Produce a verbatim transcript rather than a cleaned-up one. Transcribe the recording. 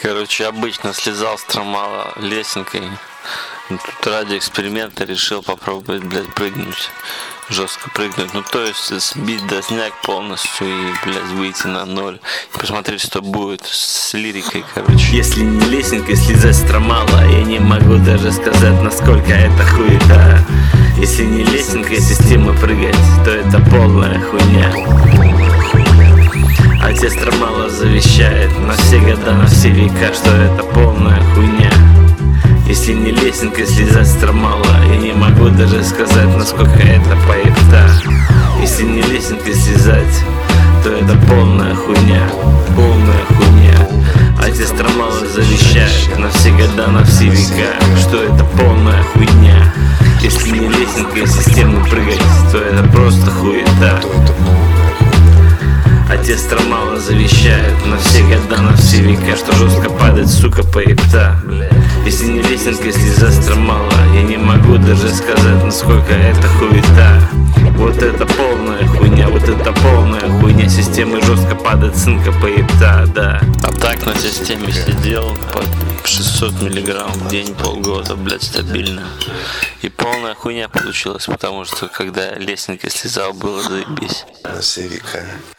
Короче, обычно слезал с трамала лесенкой. Ну, тут ради эксперимента решил попробовать, блядь, прыгнуть. Жестко прыгнуть. Ну, то есть сбить дозняк полностью и, блядь, выйти на ноль. И посмотреть, что будет с лирикой, короче. Если не лесенкой слезать с трамала, я не могу даже сказать, насколько это хуета. Если не лесенкой системы прыгать, то это полная хуйня. Отец трамала завещает на все года, на все века, что это полная хуйня. Если не лесенкой слезать с трамала, я не могу даже сказать, насколько это поэта. Если не лесенкой слезать, то это полная хуйня, полная хуйня. Отец трамала завещает на все года, на все века, что это полная хуйня. Если не лесенкой системы прыгать, то это просто хуета. Отец трамала завещает на все года, на все века, что жестко падает, сука, поэта. Если не лесенкой слезать с трамала, я не могу даже сказать, насколько это хуета. Вот это полная хуйня, вот это полная хуйня. Системы жестко падает, сынка, поэта, да. А так на системе сидел под шестьсот миллиграмм в день полгода, блядь, стабильно. И полная хуйня получилась, потому что когда лесенкой слезал, было заебись. На все века.